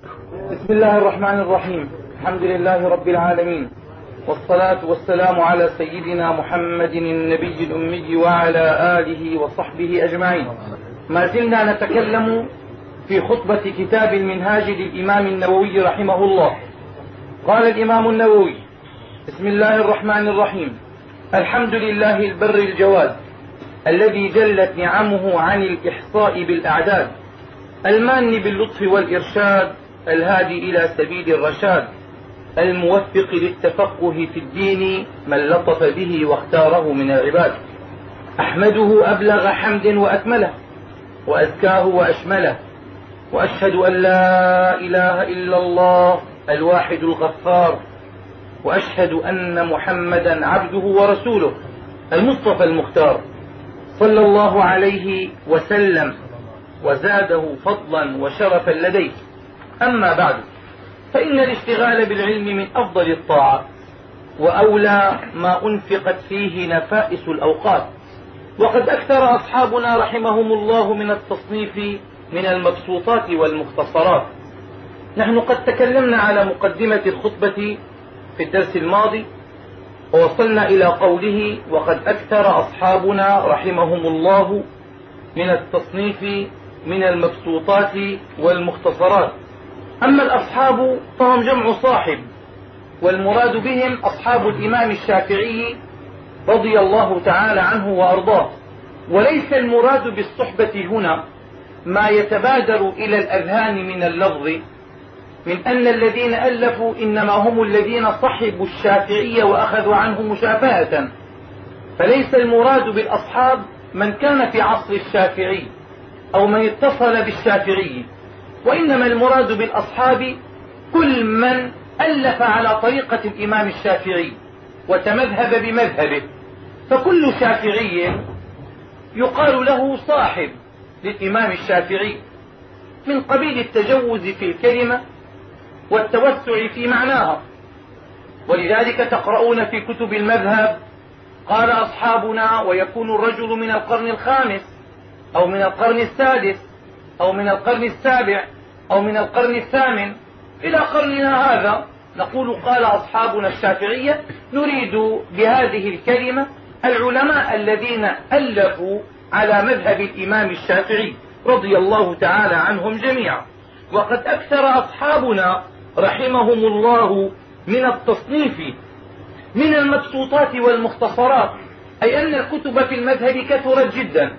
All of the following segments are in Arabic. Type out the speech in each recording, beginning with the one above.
بسم الله الرحمن الرحيم. الحمد لله رب العالمين، والصلاة والسلام على سيدنا محمد النبي الأمي وعلى آله وصحبه أجمعين. ما زلنا نتكلم في خطبة كتاب المنهاج للإمام النووي رحمه الله. قال الإمام النووي: بسم الله الرحمن الرحيم. الحمد لله البر الجواد الذي جلت نعمه عن الإحصاء بالأعداد، المان باللطف والإرشاد، الهادي إلى سبيل الرشاد، الموفق للتفقه في الدين من لطف به واختاره من العباد. أحمده أبلغ حمد وأكمله، وأزكاه وأشمله، وأشهد أن لا إله إلا الله الواحد الغفار، وأشهد أن محمدا عبده ورسوله المصطفى المختار، صلى الله عليه وسلم وزاده فضلا وشرفا لديه. أما بعد، فإن الاشتغال بالعلم من أفضل الطاعات، وأولى ما أنفقت فيه نفائس الأوقات. وقد أكثر أصحابنا رحمهم الله من التصنيف من المبسوطات والمختصرات. نحن قد تكلمنا على مقدمة الخطبة في الدرس الماضي، ووصلنا إلى قوله: وقد أكثر أصحابنا رحمهم الله من التصنيف من المبسوطات والمختصرات. أما الأصحاب فهم جمع صاحب، والمراد بهم أصحاب الإمام الشافعي رضي الله تعالى عنه وأرضاه. وليس المراد بالصحبة هنا ما يتبادر إلى الأذهان من اللفظ من أن الذين ألفوا إنما هم الذين صحبوا الشافعي وأخذوا عنه مشافهة، فليس المراد بالأصحاب من كان في عصر الشافعي أو من اتصل بالشافعي، وإنما المراد بالأصحاب كل من ألف على طريقة الإمام الشافعي وتمذهب بمذهبه. فكل شافعي يقال له صاحب للإمام الشافعي، من قبيل التجوز في الكلمة والتوسع في معناها. ولذلك تقرؤون في كتب المذهب: قال أصحابنا، ويكون الرجل من القرن الخامس أو من القرن السادس أو من القرن السابع أو من القرن الثامن إلى قرننا هذا، نقول قال أصحابنا الشافعية، نريد بهذه الكلمة العلماء الذين ألفوا على مذهب الإمام الشافعي رضي الله تعالى عنهم جميعا. وقد أكثر أصحابنا رحمهم الله من التصنيف من المبسوطات والمختصرات، أي أن الكتب في المذهب كثرت جدا.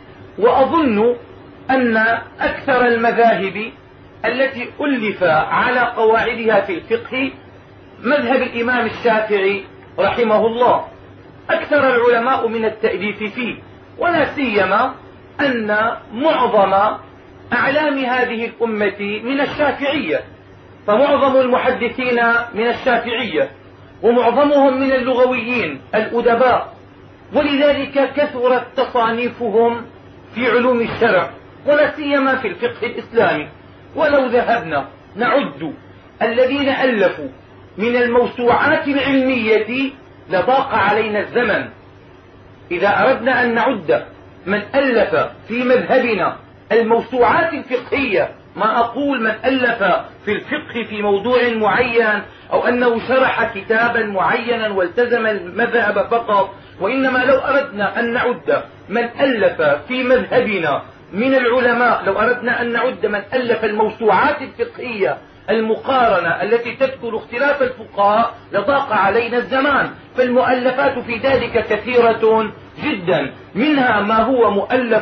وأظن أن أكثر المذاهب التي ألف على قواعدها في الفقه مذهب الإمام الشافعي رحمه الله، أكثر العلماء من التأليف فيه. ولا سيما أن معظم أعلام هذه الأمة من الشافعية، فمعظم المحدثين من الشافعية، ومعظمهم من اللغويين الأدباء، ولذلك كثرت تصانيفهم في علوم الشرع ولا سيما في الفقه الإسلامي. ولو ذهبنا نعد الذين ألفوا من الموسوعات العلمية لضاق علينا الزمن. إذا أردنا أن نعد من ألف في مذهبنا الموسوعات الفقهية، ما أقول من ألف في الفقه في موضوع معين أو أنه شرح كتابا معينا والتزم المذهب فقط، وإنما لو أردنا أن نعد من ألف في مذهبنا من العلماء، لو أردنا أن نعد من ألف الموسوعات الفقهية المقارنة التي تذكر اختلاف الفقهاء لضاق علينا الزمان. فالمؤلفات في ذلك كثيرة جدا، منها ما هو مؤلف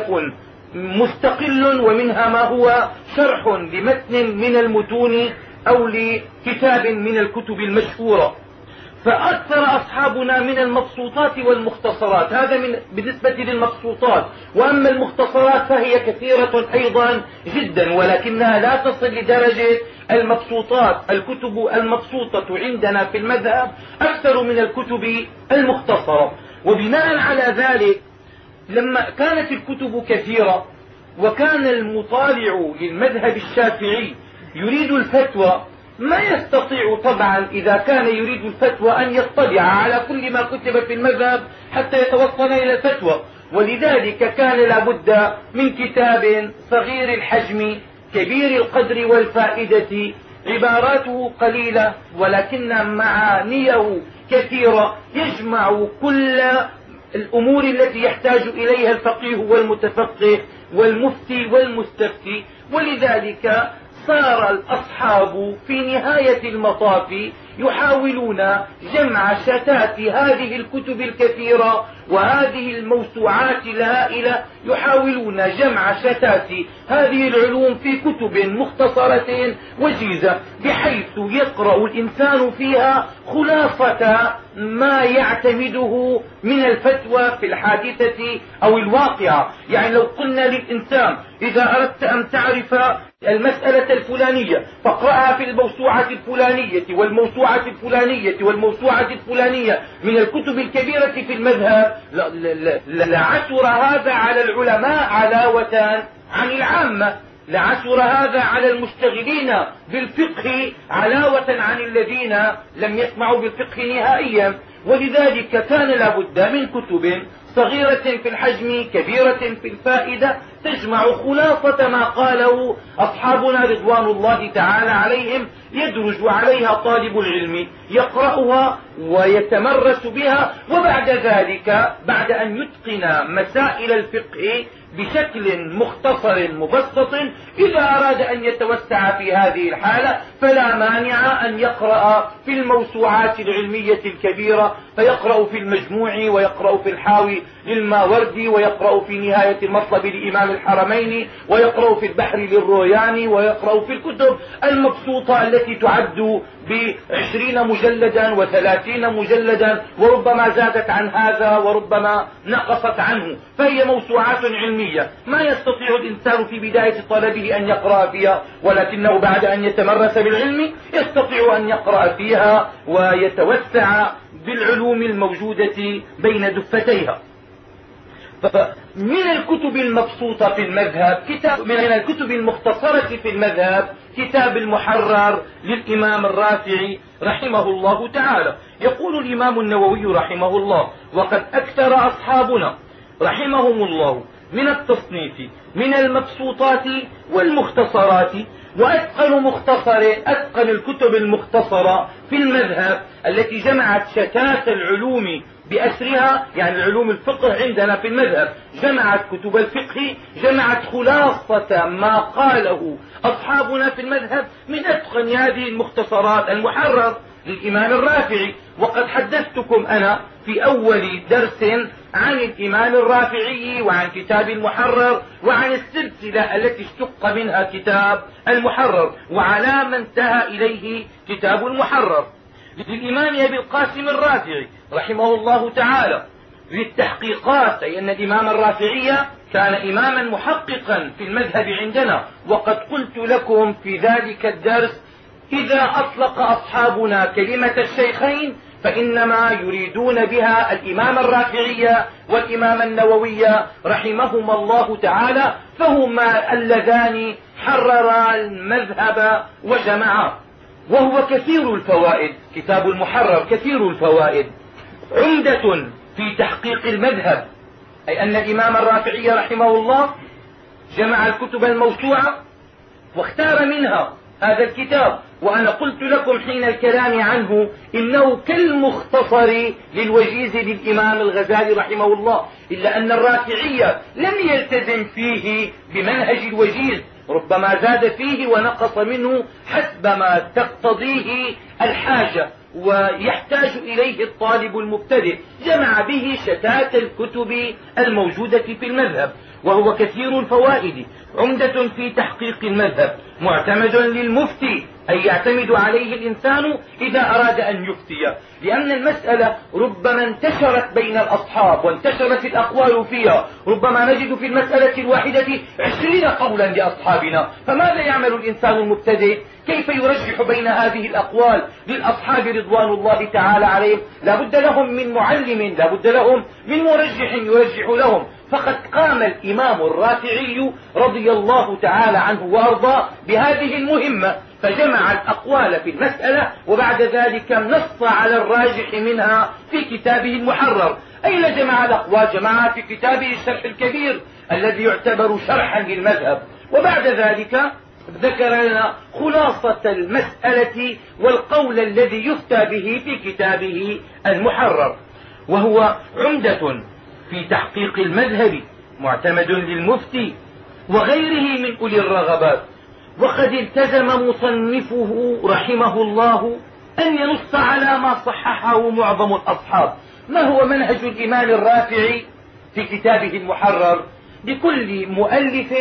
مستقل، ومنها ما هو شرح لمتن من المتون أو لكتاب من الكتب المشهورة. فأكثر أصحابنا من المبسوطات والمختصرات، هذا بالنسبة للمبسوطات. وأما المختصرات فهي كثيرة أيضا جدا، ولكنها لا تصل لدرجة المبسوطات. الكتب المبسوطة عندنا في المذهب أكثر من الكتب المختصرة. وبناء على ذلك، لما كانت الكتب كثيرة وكان المطالع للمذهب الشافعي يريد الفتوى، ما يستطيع طبعا إذا كان يريد الفتوى أن يطلع على كل ما كتب في المذهب حتى يتوصل إلى الفتوى. ولذلك كان لابد من كتاب صغير الحجم كبير القدر والفائدة عباراته قليلة ولكن معانيه كثيرة، يجمع كل الأمور التي يحتاج إليها الفقيه والمتفقه والمفتي والمستفتي. ولذلك صار الأصحاب في نهاية المطاف يحاولون جمع شتات هذه الكتب الكثيرة وهذه الموسوعات الهائلة، يحاولون جمع شتات هذه العلوم في كتب مختصرة وجيزة، بحيث يقرأ الإنسان فيها خلاصة ما يعتمده من الفتوى في الحادثة أو الواقعة. يعني لو قلنا للإنسان إذا أردت أن تعرف المسألة الفلانية فاقرأها في الموسوعة الفلانية والموسوعة الفلانية والموسوعة الفلانية من الكتب الكبيرة في المذهب، لعثر هذا على العلماء علاوة عن العامة، لعثر هذا على المشتغلين بالفقه علاوة عن الذين لم يسمعوا بالفقه نهائيا. ولذلك كان لابد من كتب صغيرة في الحجم كبيرة في الفائدة تجمع خلاصة ما قاله أصحابنا رضوان الله تعالى عليهم، يدرج عليها طالب العلم يقرأها ويتمرس بها، وبعد ذلك بعد أن يتقن مسائل الفقه بشكل مختصر مبسط، إذا أراد أن يتوسع في هذه الحالة فلا مانع أن يقرأ في الموسوعات العلمية الكبيرة، فيقرأ في المجموع ويقرأ في الحاوي للماوردي ويقرأ في نهاية المطلب لإمام الحرمين ويقرأ في البحر للروياني ويقرأ في الكتب المبسوطة التي تعد ب20 مجلدا و30 مجلدا، وربما زادت عن هذا وربما نقصت عنه، فهي موسوعات علمية ما يستطيع الإنسان في بداية طلبه أن يقرأ فيها، ولكنه بعد أن يتمرس بالعلم يستطيع أن يقرأ فيها ويتوسع بالعلوم الموجودة بين دفتيها. من الكتب المبسوطة في المذهب من الكتب المختصرة في المذهب كتاب المحرر للإمام الرافعي رحمه الله تعالى. يقول الإمام النووي رحمه الله: وقد أكثر أصحابنا رحمهم الله من التصنيف من المبسوطات والمختصرات، أتقن الكتب المختصرة في المذهب التي جمعت شتات العلوم بأسرها، يعني العلوم الفقه عندنا في المذهب جمعت كتب الفقه، جمعت خلاصة ما قاله أصحابنا في المذهب من أتقن هذه المختصرات المحرر للإمام الرافعي. وقد حدثتكم أنا في أول درس عن الإمام الرافعي وعن كتاب المحرر وعن السلسلة التي اشتق منها كتاب المحرر وعلى ما انتهى إليه كتاب المحرر للإمام أبي القاسم الرافعي رحمه الله تعالى للتحقيقات، أي أن الإمام الرافعي كان إماما محققا في المذهب عندنا. وقد قلت لكم في ذلك الدرس: إذا أطلق أصحابنا كلمة الشيخين فإنما يريدون بها الإمام الرافعي والإمام النووي رحمهما الله تعالى، فهما اللذان حررا المذهب وجمعا. وهو كثير الفوائد، كتاب المحرر كثير الفوائد، عمدة في تحقيق المذهب، أي أن الإمام الرافعي رحمه الله جمع الكتب الموسوعة واختار منها هذا الكتاب. وأنا قلت لكم حين الكلام عنه إنه كالمختصر للوجيز للإمام الغزالي رحمه الله، إلا أن الرافعي لم يلتزم فيه بمنهج الوجيز، ربما زاد فيه ونقص منه حسب ما تقتضيه الحاجة ويحتاج إليه الطالب المبتدئ، جمع به شتات الكتب الموجودة في المذهب. وهو كثير الفوائد، عمدة في تحقيق المذهب، معتمد للمفتي، أي يعتمد عليه الإنسان إذا أراد أن يفتي، لأن المسألة ربما انتشرت بين الأصحاب وانتشرت الأقوال فيها، ربما نجد في المسألة الواحدة 20 قولا لأصحابنا، فماذا يعمل الإنسان المبتدئ؟ كيف يرجح بين هذه الأقوال للأصحاب رضوان الله تعالى عليهم؟ لا بد لهم من معلم، لا بد لهم من مرجح يرجح لهم. فقد قام الإمام الرافعي رضي الله تعالى عنه وأرضاه بهذه المهمة، فجمع الأقوال في المسألة وبعد ذلك نص على الراجح منها في كتابه المحرر. أين جمع الأقوال؟ جمعها في كتابه الشرح الكبير الذي يعتبر شرحا للمذهب. وبعد ذلك ذكر لنا خلاصة المسألة والقول الذي يفتى به في كتابه المحرر، وهو عمدة في تحقيق المذهب، معتمد للمفتي وغيره من أولي الرغبات. وقد التزم مصنفه رحمه الله أن ينص على ما صححه معظم الأصحاب. ما هو منهج الإمام الرافعي في كتابه المحرر؟ لكل مؤلف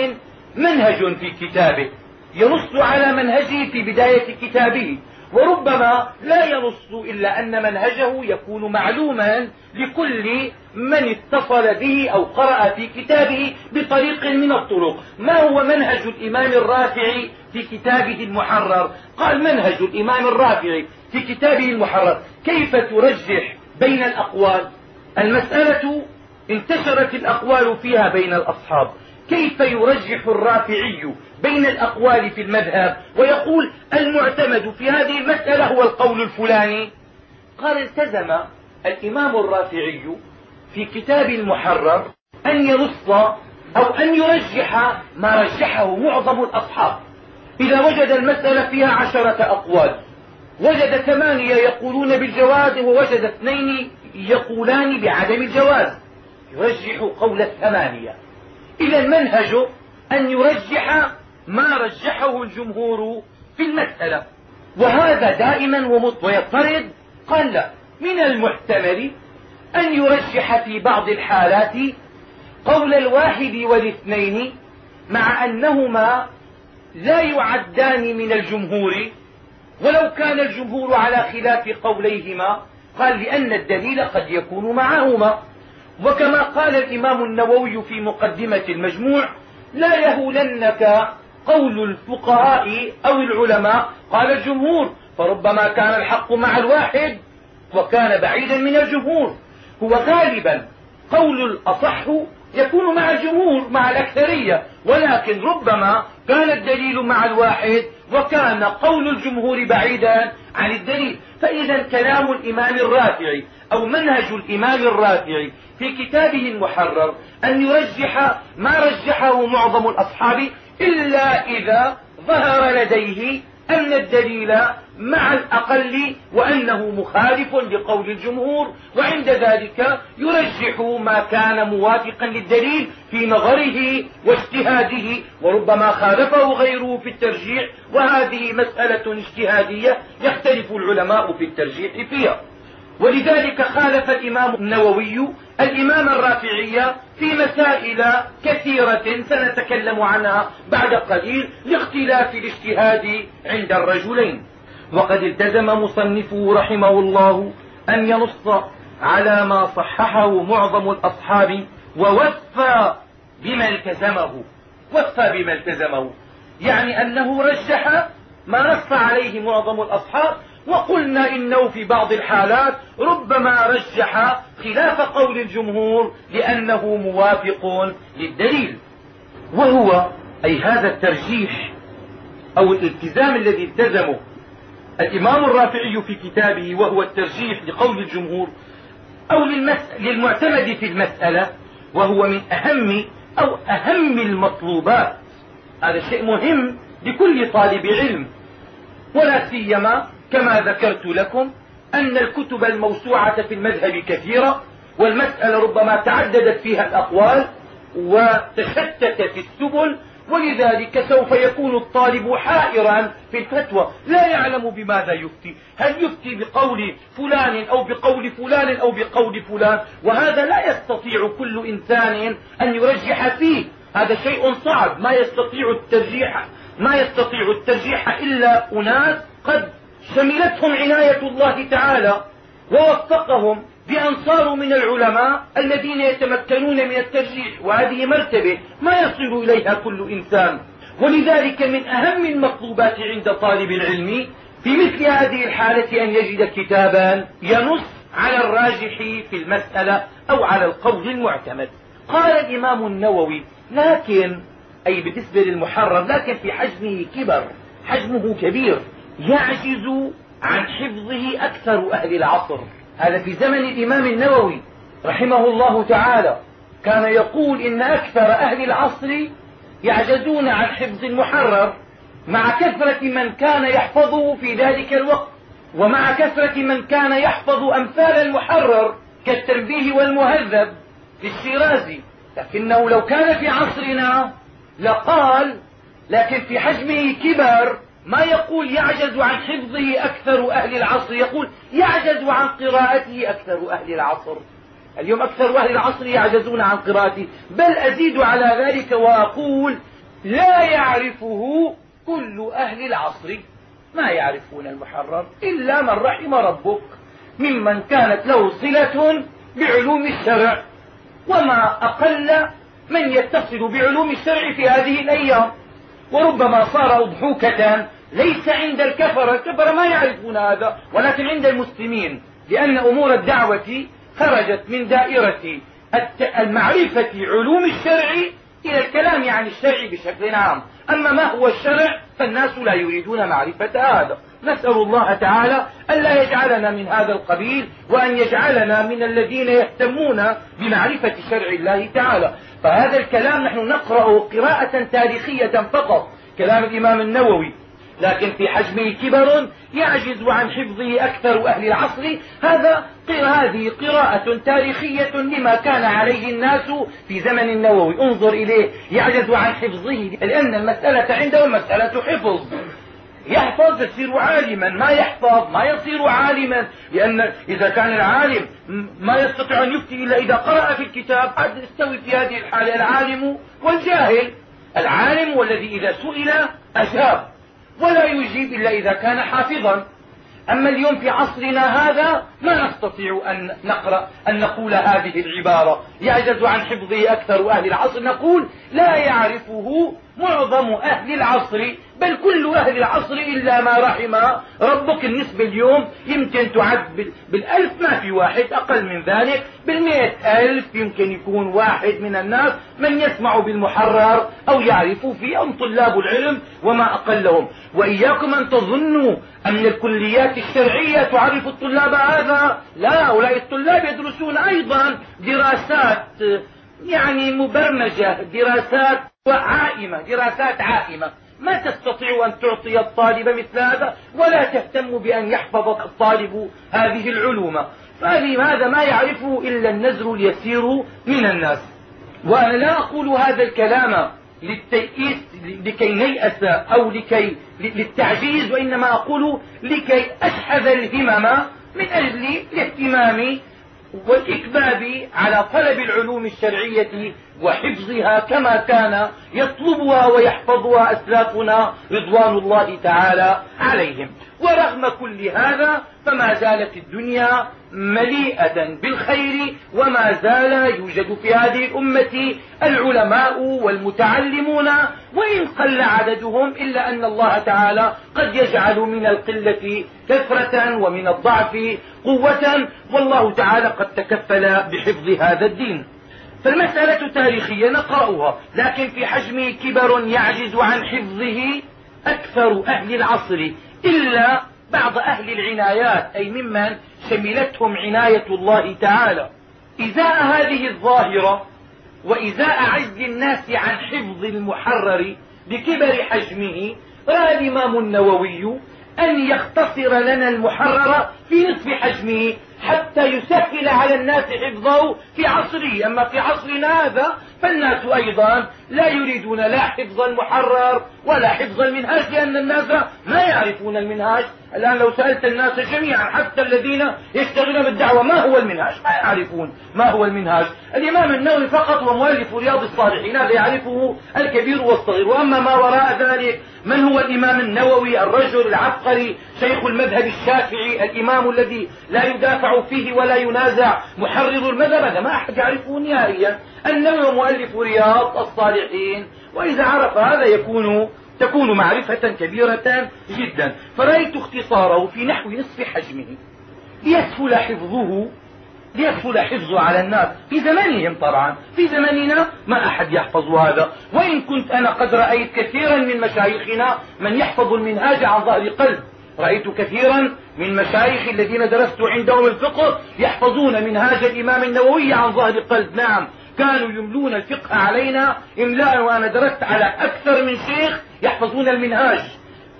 منهج في كتابه ينص على منهجه في بداية كتابه، وربما لا ينص إلا أن منهجه يكون معلوما لكل من اتصل به أو قرأ في كتابه بطريق من الطرق. ما هو منهج الإمام الرافعي في كتابه المحرر؟ قال: منهج الإمام الرافعي في كتابه المحرر: كيف ترجح بين الأقوال؟ المسألة انتشرت الأقوال فيها بين الأصحاب. كيف يرجح الرافعي بين الأقوال في المذهب ويقول المعتمد في هذه المسألة هو القول الفلاني؟ قال: التزم الإمام الرافعي في كتاب المحرر أن ينص أو أن يرجح ما رجحه معظم الأصحاب. إذا وجد المسألة فيها 10 أقوال، وجد 8 يقولون بالجواز ووجد 2 يقولان بعدم الجواز، يرجح قول 8. إذا المنهج أن يرجح ما رجحه الجمهور في المسألة، وهذا دائما ويضطرد. قال: لا، من المحتمل أن يرجح في بعض الحالات قول 1 و2 مع أنهما لا يعدان من الجمهور ولو كان الجمهور على خلاف قوليهما. قال: لأن الدليل قد يكون معهما. وكما قال الإمام النووي في مقدمة المجموع: لا يهولنك قول الفقهاء أو العلماء قال الجمهور، فربما كان الحق مع الواحد وكان بعيدا من الجمهور. هو غالبا قول الأصح يكون مع الجمهور، مع الأكثرية، ولكن ربما كان الدليل مع الواحد وكان قول الجمهور بعيدا عن الدليل. فإذا كلام الإمام الرافعي أو منهج الإمام الرافعي في كتابه المحرر أن يرجح ما رجحه معظم الأصحاب، إلا إذا ظهر لديه أن الدليل مع الأقل وأنه مخالف لقول الجمهور، وعند ذلك يرجح ما كان موافقا للدليل في نظره واجتهاده، وربما خالفه غيره في الترجيح، وهذه مسألة اجتهادية يختلف العلماء في الترجيح فيها. ولذلك خالف الإمام النووي الإمام الرافعي في مسائل كثيرة سنتكلم عنها بعد قليل لاختلاف الاجتهاد عند الرجلين. وقد التزم مصنفه رحمه الله أن ينص على ما صححه معظم الأصحاب ووفى بما التزمه. وفى بما التزمه يعني أنه رجح ما نص عليه معظم الأصحاب، وقلنا إنه في بعض الحالات ربما رجح خلاف قول الجمهور لأنه موافق للدليل. وهو أي هذا الترجيح أو الالتزام الذي التزمه الإمام الرافعي في كتابه، وهو الترجيح لقول الجمهور أو للمعتمد في المسألة، وهو من أهم المطلوبات. هذا شيء مهم لكل طالب علم، ولا سيما كما ذكرت لكم أن الكتب الموسوعة في المذهب كثيرة، والمسألة ربما تعددت فيها الأقوال وتشتتت السبل، ولذلك سوف يكون الطالب حائرا في الفتوى، لا يعلم بماذا يفتي، هل يفتي بقول فلان أو بقول فلان أو بقول فلان، وهذا لا يستطيع كل إنسان أن يرجح فيه. هذا شيء صعب، ما يستطيع الترجيح إلا أناس قد شملتهم عناية الله تعالى ووفقهم بأن صاروا من العلماء الذين يتمكنون من الترجيح، وهذه مرتبة ما يصل إليها كل إنسان. ولذلك من أهم المطلوبات عند طالب العلم في مثل هذه الحالة أن يجد كتابا ينص على الراجح في المسألة أو على القول المعتمد. قال الإمام النووي: لكن أي بالنسبة للمحرر، لكن في حجمه كبير، يعجز عن حفظه أكثر أهل العصر. هذا في زمن الإمام النووي رحمه الله تعالى، كان يقول إن أكثر أهل العصر يعجزون عن حفظ المحرر، مع كثرة من كان يحفظه في ذلك الوقت، ومع كثرة من كان يحفظ أمثال المحرر كالتنبيه والمهذب للشيرازي. لكنه لو كان في عصرنا لقال، لكن في حجمه كبر، ما يقول يعجز عن حفظه أكثر أهل العصر، يقول يعجز عن قراءته أكثر أهل العصر. اليوم أكثر أهل العصر يعجزون عن قراءته، بل أزيد على ذلك وأقول لا يعرفه كل أهل العصر، ما يعرفون المحرر إلا من رحم ربك ممن كانت له صلة بعلوم الشرع، وما أقل من يتصل بعلوم الشرع في هذه الأيام. وربما صار أضحوكة ليس عند الكفرة ما يعرفون هذا، ولكن عند المسلمين، لأن أمور الدعوة خرجت من دائرة المعرفة علوم الشرع إلى الكلام عن الشرع بشكل عام. أما ما هو الشرع فالناس لا يريدون معرفة هذا. نسأل الله تعالى ألا يجعلنا من هذا القبيل، وأن يجعلنا من الذين يهتمون بمعرفة شرع الله تعالى. فهذا الكلام نحن نقرأه قراءة تاريخية فقط، كلام الإمام النووي، لكن في حجمه كبر يعجز عن حفظه أكثر أهل العصر. هذه قراءة تاريخية لما كان عليه الناس في زمن النووي. انظر إليه، يعجز عن حفظه، لأن المسألة عنده مسألة حفظ. يحفظ يصير عالما، ما يحفظ ما يصير عالما، لأن إذا كان العالم ما يستطيع أن يفتي إلا إذا قرأ في الكتاب، قد يستوي في هذه الحالة العالم والجاهل. العالم والذي إذا سئل أجاب، ولا يجيب إلا إذا كان حافظا. أما اليوم في عصرنا هذا ما نستطيع أن نقول هذه العبارة، يعجز عن حفظه أكثر أهل العصر. نقول لا يعرفه معظم أهل العصر، بل كل أهل العصر إلا ما رحم ربك. النسبة اليوم يمكن تعد بالألف، ما في واحد، أقل من ذلك بالمئة ألف يمكن يكون واحد من الناس من يسمع بالمحرر أو يعرف فيه، أم طلاب العلم وما أقلهم. وإياكم أن تظنوا أن الكليات الشرعية تعرف الطلاب هذا، لا، هؤلاء الطلاب يدرسون أيضا دراسات مبرمجة، دراسات عائمة، ما تستطيع أن تعطي الطالب مثل هذا، ولا تهتم بأن يحفظ الطالب هذه العلوم. فهذا ما يعرفه إلا النزر اليسير من الناس. وأنا لا أقول هذا الكلام للتيئيس لكي نيأس أو للتعجيز، وإنما أقول لكي أشحذ الهمم من أجل الاهتمام والإكباب على طلب العلوم الشرعية وحفظها كما كان يطلبها ويحفظها أسلافنا رضوان الله تعالى عليهم. ورغم كل هذا فما زالت الدنيا مليئة بالخير، وما زال يوجد في هذه الأمة العلماء والمتعلمون، وإن قل عددهم، إلا أن الله تعالى قد يجعل من القلة كثرة ومن الضعف قوة، والله تعالى قد تكفل بحفظ هذا الدين. فالمسألة تاريخية نقرأها، لكن في حجمه كبر يعجز عن حفظه أكثر أهل العصر، إلا بعض أهل العنايات، أي ممن شملتهم عناية الله تعالى. إزاء هذه الظاهرة وإزاء عجز الناس عن حفظ المحرر بكبر حجمه، رأى الإمام النووي أن يختصر لنا المحرر في نصف حجمه حتى يسهل على الناس حفظه في عصره. أما في عصرنا هذا فالناس أيضا لا يريدون لا حفظ المحرر ولا حفظ المنهاج، لأن الناس ما يعرفون المنهاج. الآن لو سألت الناس جميعا حتى الذين يشتغلون بالدعوة ما هو المنهاج، ما يعرفون ما هو المنهاج. الإمام النووي فقط ومؤلف رياض الصالحين هذا يعرفه الكبير والصغير، وأما ما وراء ذلك من هو الإمام النووي الرجل العبقري شيخ المذهب الشافعي، الإمام الذي لا يدافع فيه ولا ينازع، محرر المذهب، هذا ما أحد يعرفه نهائيا. النووي مؤلف رياض الصالحين، وإذا عرف هذا تكون معرفة كبيرة جدا. فرأيت اختصاره في نحو نصف حجمه ليسهل حفظه على الناس في زمانهم. طبعا في زماننا ما أحد يحفظ هذا، وإن كنت أنا قد رأيت كثيرا من مشايخنا من يحفظ المنهاج عن ظهر قلب. رأيت كثيرا من مشايخ الذين درست عندهم الفقه يحفظون منهاج الإمام النووي عن ظهر قلب. نعم، كانوا يملون الفقه علينا إملاء، وأنا درست على أكثر من شيخ يحفظون المنهاج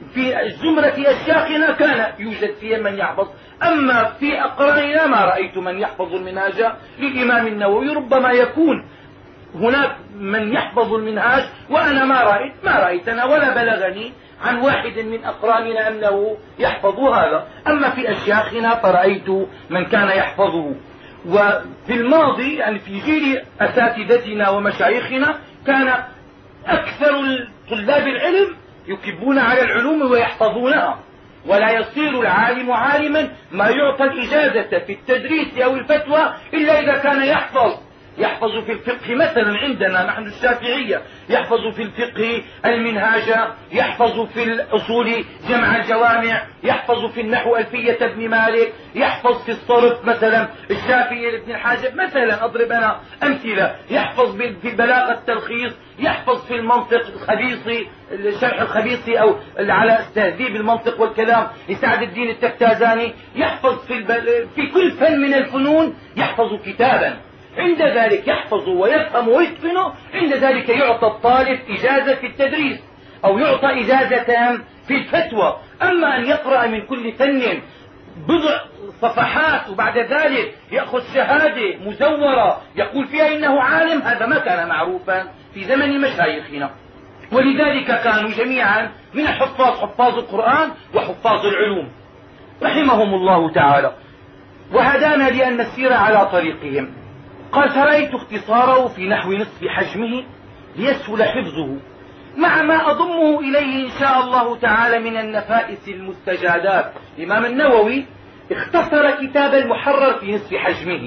في زمرة أشياخنا كان يوجد فيها من يحفظ، أما في أقراننا ما رأيت من يحفظ المنهاج للإمام النووي. ربما يكون هناك من يحفظ المنهاج وأنا ما رأيت أنا ولا بلغني عن واحد من أقراننا أنه يحفظ هذا. أما في أشياخنا فرأيت من كان يحفظه. وفي الماضي يعني في جيل أساتذتنا ومشايخنا كان أكثر طلاب العلم يكبون على العلوم ويحفظونها، ولا يصير العالم عالما ما يعطى الإجازة في التدريس أو الفتوى إلا إذا كان يحفظ في الفقه مثلا عندنا نحن الشافعية، يحفظ في الفقه المنهاج، يحفظ في الأصول جمع الجوامع، يحفظ في النحو ألفية ابن مالك، يحفظ في الصرف مثلا الشافعي ابن الحاجب مثلا، أضرب أنا أمثلة، يحفظ في البلاغة التلخيص، يحفظ في المنطق الخبيصي الشرح الخبيصي أو على تهذيب المنطق والكلام لسعد الدين التفتازاني، يحفظ في كل فن من الفنون يحفظ كتابا، عند ذلك يحفظ ويفهم ويتقنه، عند ذلك يعطى الطالب إجازة في التدريس أو يعطى إجازة في الفتوى. أما أن يقرأ من كل فن بضع صفحات وبعد ذلك يأخذ شهادة مزورة يقول فيها إنه عالم، هذا ما كان معروفا في زمن مشايخنا. ولذلك كانوا جميعا من الحفاظ حفاظ القرآن وحفاظ العلوم رحمهم الله تعالى، وهدانا لأن نسير على طريقهم. قال: فرأيت اختصاره في نحو نصف حجمه ليسهل حفظه، مع ما أضمه إليه إن شاء الله تعالى من النفائس المستجادات. الإمام النووي اختصر كتاب المحرر في نصف حجمه،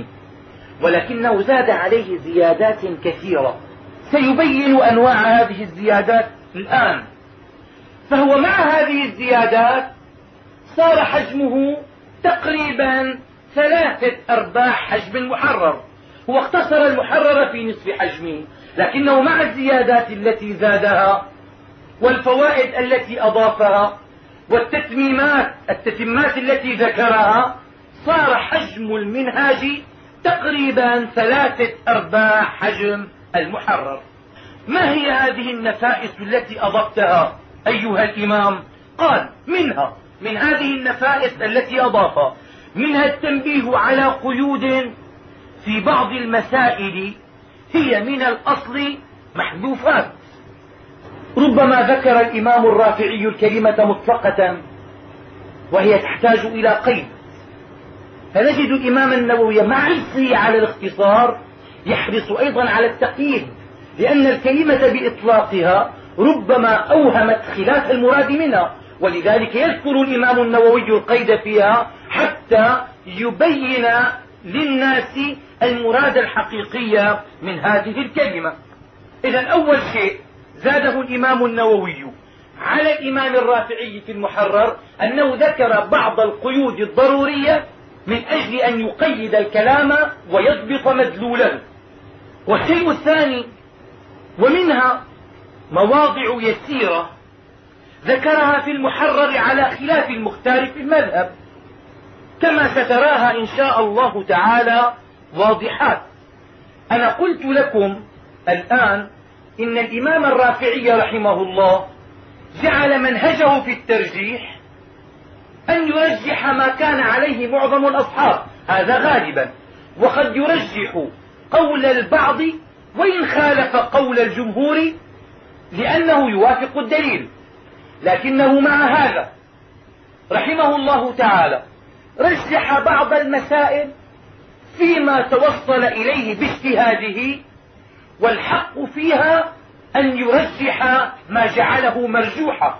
ولكنه زاد عليه زيادات كثيرة، سيبين أنواع هذه الزيادات الآن. فهو مع هذه الزيادات صار حجمه تقريبا 3/4 حجم المحرر. هو اختصر المحرر في نصف حجمه، لكنه مع الزيادات التي زادها والفوائد التي أضافها التتمات التي ذكرها، صار حجم المنهاج تقريبا 3/4 حجم المحرر. ما هي هذه النفائس التي أضفتها أيها الإمام؟ قال: من هذه النفائس التي أضافها منها التنبيه على قيود في بعض المسائل هي من الأصل محذوفات. ربما ذكر الإمام الرافعي الكلمة مطلقة وهي تحتاج إلى قيد، فنجد الإمام النووي مع حرصه على الاختصار يحرص أيضا على التقييد، لأن الكلمة بإطلاقها ربما أوهمت خلاف المراد منها، ولذلك يذكر الإمام النووي القيد فيها حتى يبين للناس المراد الحقيقي من هذه الكلمة. إذا أول شيء زاده الإمام النووي على الإمام الرافعي في المحرر أنه ذكر بعض القيود الضرورية من أجل أن يقيد الكلام ويضبط مدلوله. والشيء الثاني، ومنها مواضع يسيرة ذكرها في المحرر على خلاف المختار في المذهب، كما ستراها إن شاء الله تعالى واضحات. أنا قلت لكم الآن إن الإمام الرافعي رحمه الله جعل منهجه في الترجيح أن يرجح ما كان عليه معظم الأصحاب، هذا غالبا، وقد يرجح قول البعض وإن خالف قول الجمهور لأنه يوافق الدليل. لكنه مع هذا رحمه الله تعالى رجح بعض المسائل فيما توصل إليه باجتهاده، والحق فيها أن يرجح ما جعله مرجوحا.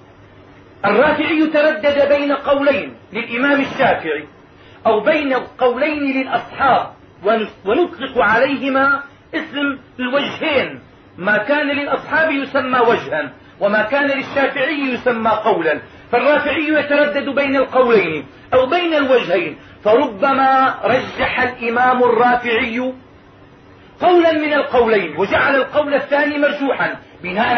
الرافعي تردد بين قولين للإمام الشافعي أو بين قولين للأصحاب، ونطلق عليهما اسم الوجهين، ما كان للأصحاب يسمى وجها وما كان للشافعي يسمى قولا. فالرافعي يتردد بين القولين أو بين الوجهين، فربما رجح الإمام الرافعي قولا من القولين وجعل القول الثاني مرجوحا بناء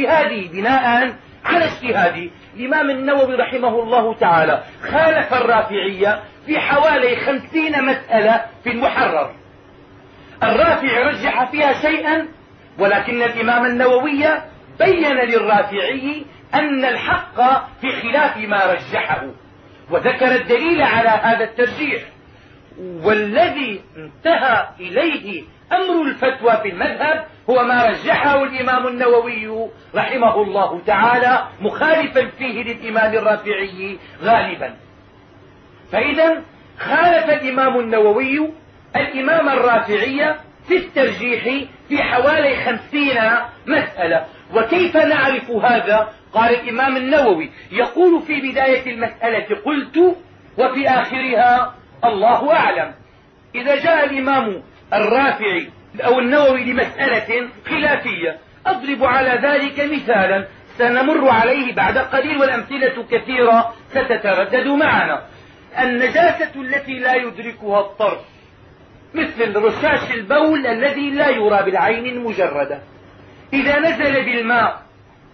على اجتهادي. الإمام النووي رحمه الله تعالى خالف الرافعي في حوالي 50 مسألة في المحرر. الرافعي رجح فيها شيئا، ولكن الإمام النووي بين للرافعي أن الحق في خلاف ما رجحه، وذكر الدليل على هذا الترجيح. والذي انتهى إليه أمر الفتوى في المذهب هو ما رجحه الإمام النووي رحمه الله تعالى، مخالفا فيه للإمام الرافعي غالبا. فإذا خالف الإمام النووي الإمام الرافعي في الترجيح في حوالي 50 مسألة. وكيف نعرف هذا؟ قال الإمام النووي يقول في بداية المسألة قلت، وفي آخرها الله أعلم. إذا جاء الإمام الرافعي أو النووي لمسألة خلافية، أضرب على ذلك مثالا سنمر عليه بعد قليل، والأمثلة كثيرة ستتردد معنا. النجاسة التي لا يدركها الطرف، مثل رشاش البول الذي لا يرى بالعين المجردة، إذا نزل بالماء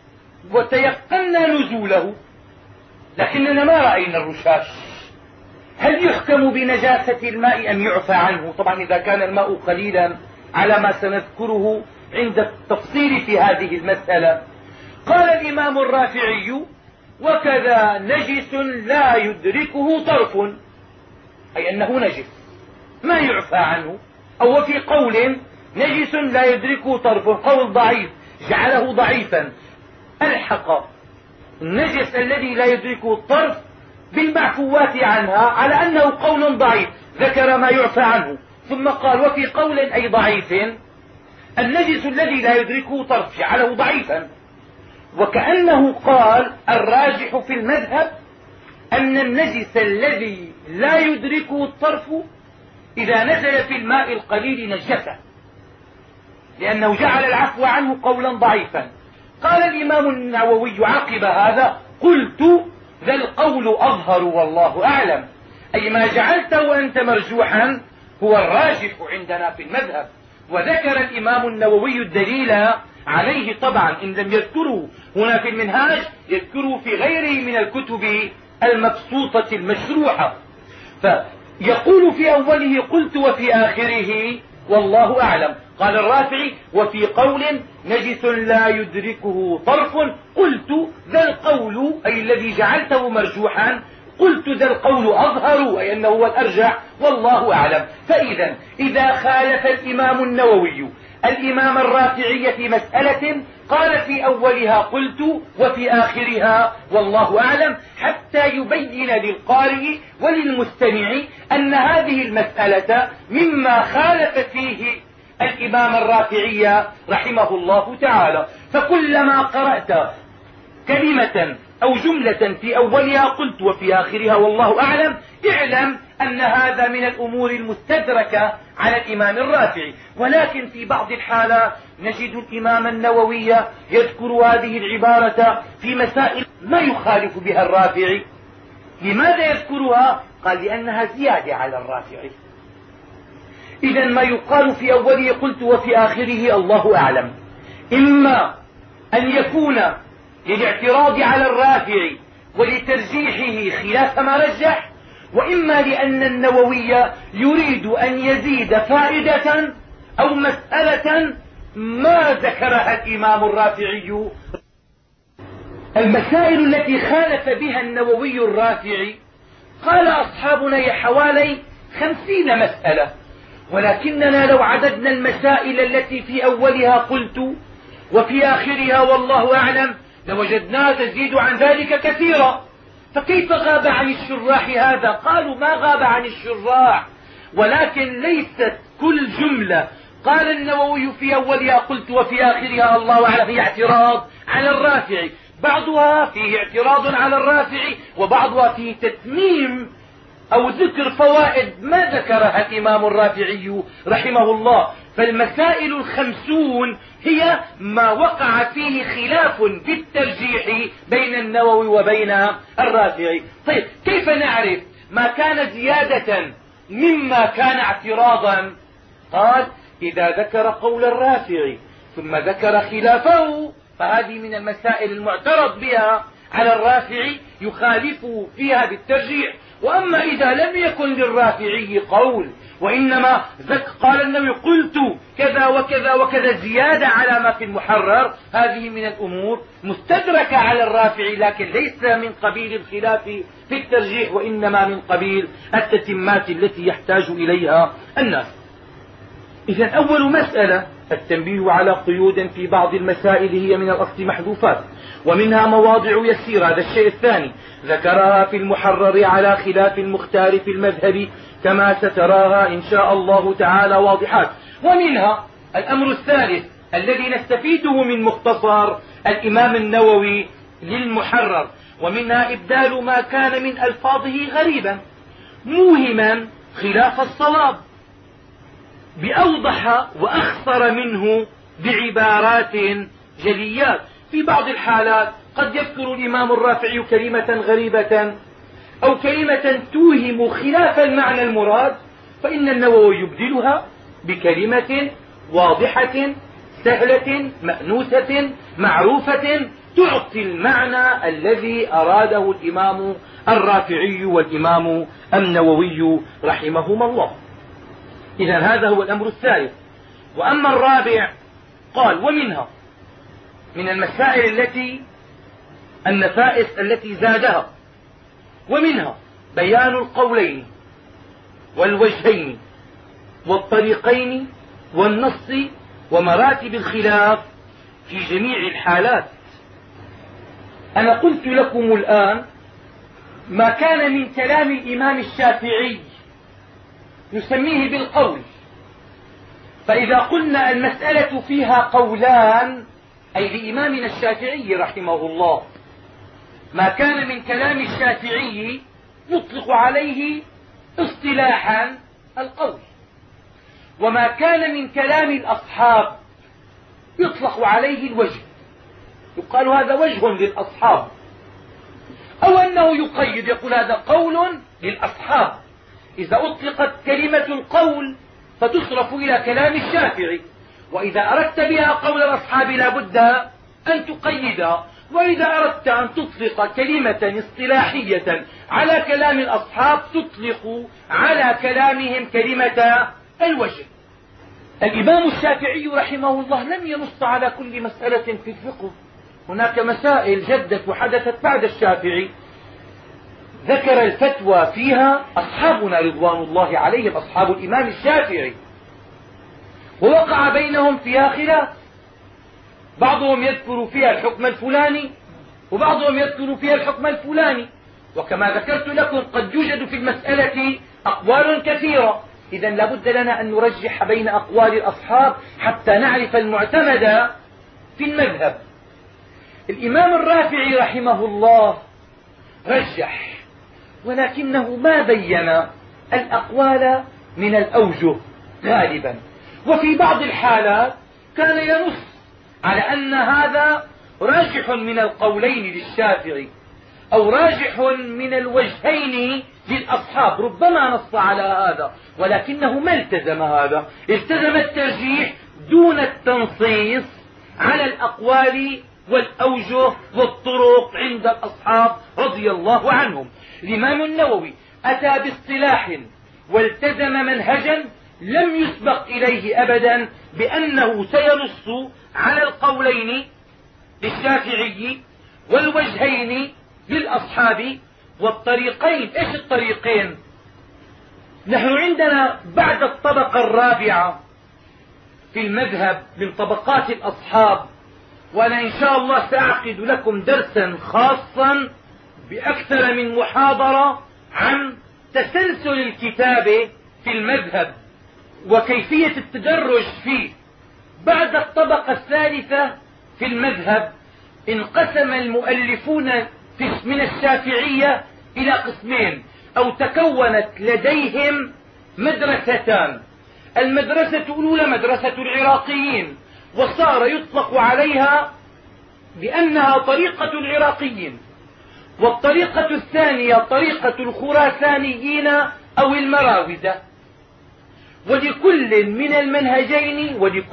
وتيقنا نزوله لكننا ما رأينا الرشاش، هل يحكم بنجاسة الماء أم يعفى عنه؟ طبعا إذا كان الماء قليلا على ما سنذكره عند التفصيل في هذه المسألة. قال الإمام الرافعي وكذا نجس لا يدركه طرف، أي أنه نجس ما يعفى عنه. أو في قول نجس لا يدركه طرف، قول ضعيف جعله ضعيفا، ألحق النجس الذي لا يدركه الطرف بالمعفوات عنها على أنه قول ضعيف، ذكر ما يعفى عنه، ثم قال وفي قول أي ضعيف النجس الذي لا يدركه طرف، جعله ضعيفا. وكأنه قال الراجح في المذهب أن النجس الذي لا يدركه الطرف إذا نزل في الماء القليل نجسه، لأنه جعل العفو عنه قولا ضعيفا. قال الإمام النووي عقب هذا قلت ذا القول أظهر والله أعلم، أي ما جعلته أنت مرجوحا هو الراجح عندنا في المذهب. وذكر الإمام النووي الدليل عليه، طبعا إن لم يذكره هنا في المنهاج يذكره في غيره من الكتب المبسوطة المشروحة. فيقول في أوله قلت وفي آخره والله أعلم. قال الرافعي وفي قول نجس لا يدركه طرف قلت ذا القول، أي الذي جعلته مرجوحا، قلت ذا القول أظهر، أي أنه هو الأرجح والله أعلم. فإذا إذا خالف الإمام النووي الإمام الرافعي في مسألة قال في أولها قلت وفي آخرها والله أعلم، حتى يبين للقارئ وللمستمع أن هذه المسألة مما خالف فيه الإمام الرافعي رحمه الله تعالى. فكلما قرأت كلمة أو جملة في أولها قلت وفي آخرها والله أعلم، اعلم أن هذا من الأمور المستدركة على الإمام الرافعي. ولكن في بعض الحالات نجد الإمام النووي يذكر هذه العبارة في مسائل ما يخالف بها الرافعي. لماذا يذكرها؟ قال لأنها زيادة على الرافعي. إذا ما يقال في أوله قلت وفي آخره الله أعلم إما أن يكون للاعتراض على الرافعي ولترجيحه خلاف ما رجح، وإما لأن النووي يريد أن يزيد فائدة أو مسألة ما ذكرها الإمام الرافعي. المسائل التي خالف بها النووي الرافعي قال أصحابنا حوالي 50 مسألة، ولكننا لو عددنا المسائل التي في أولها قلت وفي آخرها والله أعلم لوجدناها تزيد عن ذلك كثيرا. فكيف غاب عن الشراح هذا؟ قالوا ما غاب عن الشراح، ولكن ليست كل جملة قال النووي في أولها قلت وفي آخرها الله أعلم هي اعتراض على الرافعي، بعضها فيه اعتراض على الرافعي وبعضها فيه تتميم أو ذكر فوائد ما ذكرها الإمام الرافعي رحمه الله. فالمسائل 50 هي ما وقع فيه خلاف في الترجيح بين النووي وبين الرافعي. طيب كيف نعرف ما كان زيادة مما كان اعتراضا؟ قال إذا ذكر قول الرافعي ثم ذكر خلافه فهذه من المسائل المعترض بها على الرافعي يخالفه فيها بالترجيح. وأما إذا لم يكن للرافعي قول وإنما قال النووي قلت كذا وكذا وكذا زيادة على ما في المحرر، هذه من الأمور مستدركة على الرافعي، لكن ليس من قبيل الخلاف في الترجيح، وإنما من قبيل التتمات التي يحتاج إليها الناس. إذا أول مسألة التنبيه على قيود في بعض المسائل هي من الأصل محذوفات، ومنها مواضع يسيرة. هذا الشيء الثاني ذكرها في المحرر على خلاف المختار في المذهب كما ستراها إن شاء الله تعالى واضحات. ومنها الأمر الثالث الذي نستفيده من مختصر الإمام النووي للمحرر، ومنها إبدال ما كان من ألفاظه غريبا موهما خلاف الصواب بأوضح وأخصر منه بعبارات جليات. في بعض الحالات قد يذكر الإمام الرافعي كلمة غريبة أو كلمة توهم خلاف المعنى المراد، فإن النووي يبدلها بكلمة واضحة سهلة مأنوسة معروفة تعطي المعنى الذي أراده الإمام الرافعي والإمام النووي رحمهما الله. إذا هذا هو الأمر الثالث. وأما الرابع قال ومنها من المسائل النفائس التي زادها، ومنها بيان القولين والوجهين والطريقين والنص ومراتب الخلاف في جميع الحالات. أنا قلت لكم الآن ما كان من كلام الإمام الشافعي نسميه بالقول، فإذا قلنا المسألة فيها قولان أي لإمامنا الشافعي رحمه الله، ما كان من كلام الشافعي يطلق عليه اصطلاحا القول، وما كان من كلام الأصحاب يطلق عليه الوجه، يقال هذا وجه للأصحاب، أو أنه يقيد يقول هذا قول للأصحاب. إذا أطلقت كلمة القول فتصرف إلى كلام الشافعي، وإذا أردت بها قول الأصحاب لا بد أن تقيدها، وإذا أردت أن تطلق كلمة اصطلاحية على كلام الأصحاب تطلق على كلامهم كلمة الوجه. الإمام الشافعي رحمه الله لم ينص على كل مسألة في الفقه، هناك مسائل جدت وحدثت بعد الشافعي ذكر الفتوى فيها أصحابنا رضوان الله عليهم أصحاب الإمام الشافعي، ووقع بينهم فيها خلاف، بعضهم يذكر فيها الحكم الفلاني وبعضهم يذكر فيها الحكم الفلاني، وكما ذكرت لكم قد يوجد في المسألة أقوال كثيرة. إذن لابد لنا أن نرجح بين أقوال الأصحاب حتى نعرف المعتمد في المذهب. الإمام الرافعي رحمه الله رجح، ولكنه ما بين الأقوال من الأوجه غالبا، وفي بعض الحالات كان ينص على أن هذا راجح من القولين للشافعي أو راجح من الوجهين للأصحاب، ربما نص على هذا ولكنه ما التزم هذا، التزم الترجيح دون التنصيص على الأقوال والأوجه والطرق عند الأصحاب رضي الله عنهم. الإمام النووي أتى باصطلاح والتزم منهجا لم يسبق إليه أبدا بأنه سينص على القولين للشافعي والوجهين للأصحاب والطريقين. إيش الطريقين؟ نحن عندنا بعد الطبقة الرابعة في المذهب من طبقات الأصحاب، وأنا إن شاء الله سأعقد لكم درسا خاصا بأكثر من محاضرة عن تسلسل الكتاب في المذهب وكيفية التدرج فيه. بعد الطبقة الثالثة في المذهب انقسم المؤلفون من الشافعية إلى قسمين، أو تكونت لديهم مدرستان. المدرسة الأولى مدرسة العراقيين، وصار يطلق عليها بأنها طريقة العراقيين، والطريقة الثانية طريقة الخراسانيين أو المراوزة. ولكل من المنهجين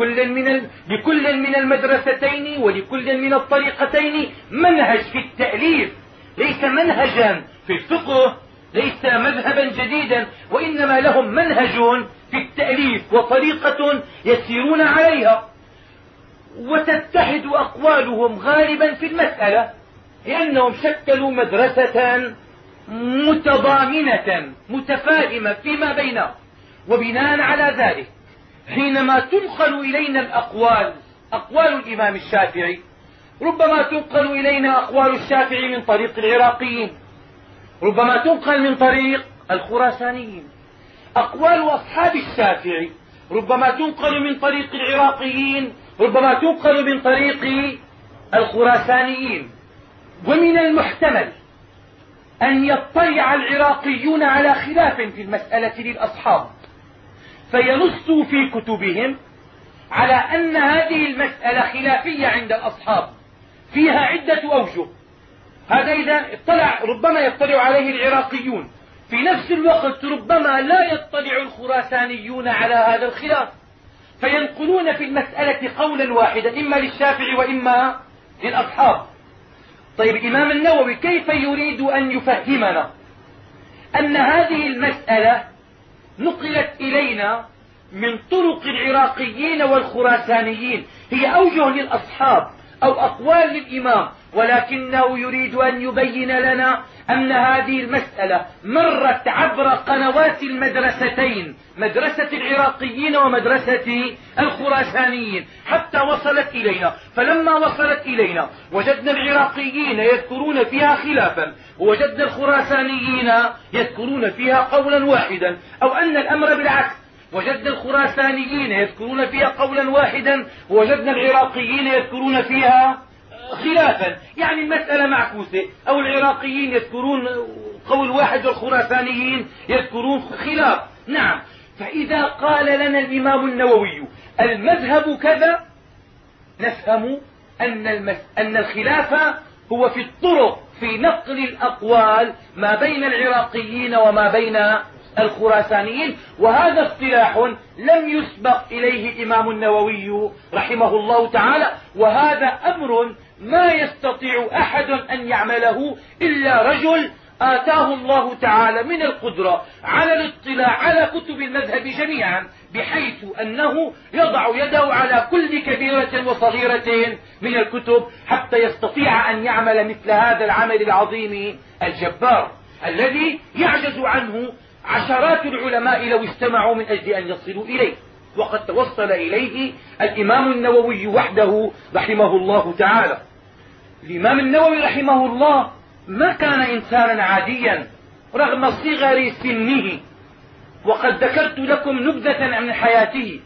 لكل من المدرستين ولكل من الطريقتين منهج في التأليف، ليس منهجا في الفقه، ليس مذهبا جديدا، وإنما لهم منهج في التأليف وطريقة يسيرون عليها. وتتحد أقوالهم غالبا في المسألة، لأنهم شكلوا مدرسة متضامنة متفاهمة فيما بينهم. وبناء على ذلك حينما تنقل إلينا أقوال الإمام الشافعي، ربما تنقل إلينا أقوال الشافعي من طريق العراقيين، ربما تنقل من طريق الخراسانيين. أقوال أصحاب الشافعي ربما تنقل من طريق العراقيين، ربما تنقل من طريق الخراسانيين. ومن المحتمل أن يطلع العراقيون على خلاف في المسألة للأصحاب، فينصوا في كتبهم على أن هذه المسألة خلافية عند الأصحاب فيها عدة أوجه. هذا إذا اطلع، ربما يطلع عليه العراقيون، في نفس الوقت ربما لا يطلع الخراسانيون على هذا الخلاف، فينقلون في المسألة قولا واحدا إما للشافعي وإما للأصحاب. طيب الإمام النووي كيف يريد أن يفهمنا أن هذه المسألة نقلت إلينا من طرق العراقيين والخراسانيين، هي أوجه للأصحاب أو أقوال للإمام، ولكنه يريد أن يبين لنا أن هذه المسألة مرت عبر قنوات المدرستين، مدرسة العراقيين ومدرسة الخراسانيين، حتى وصلت إلينا. فلما وصلت إلينا وجدنا العراقيين يذكرون فيها خلافا، ووجدنا الخراسانيين يذكرون فيها قولا واحدا، أو أن الأمر بالعكس، وجدنا الخراسانيين يذكرون فيها قولا واحدا ووجدنا العراقيين يذكرون فيها خلافا، يعني المسألة معكوسة، أو العراقيين يذكرون قول واحد والخراسانيين يذكرون خلاف. نعم، فإذا قال لنا الإمام النووي المذهب كذا، نفهم أن الخلاف هو في الطرق في نقل الأقوال ما بين العراقيين وما بين الخراسانيين. وهذا اصطلاح لم يسبق إليه الإمام النووي رحمه الله تعالى، وهذا أمر ما يستطيع أحد أن يعمله إلا رجل آتاه الله تعالى من القدرة على الاطلاع على كتب المذهب جميعا، بحيث أنه يضع يده على كل كبيرة وصغيرة من الكتب حتى يستطيع أن يعمل مثل هذا العمل العظيم الجبار الذي يعجز عنه عشرات العلماء لو اجتمعوا من أجل أن يصلوا إليه، وقد توصل إليه الإمام النووي وحده رحمه الله تعالى. الإمام النووي رحمه الله ما كان إنسانا عاديا رغم صغر سنه، وقد ذكرت لكم نبذة عن حياته.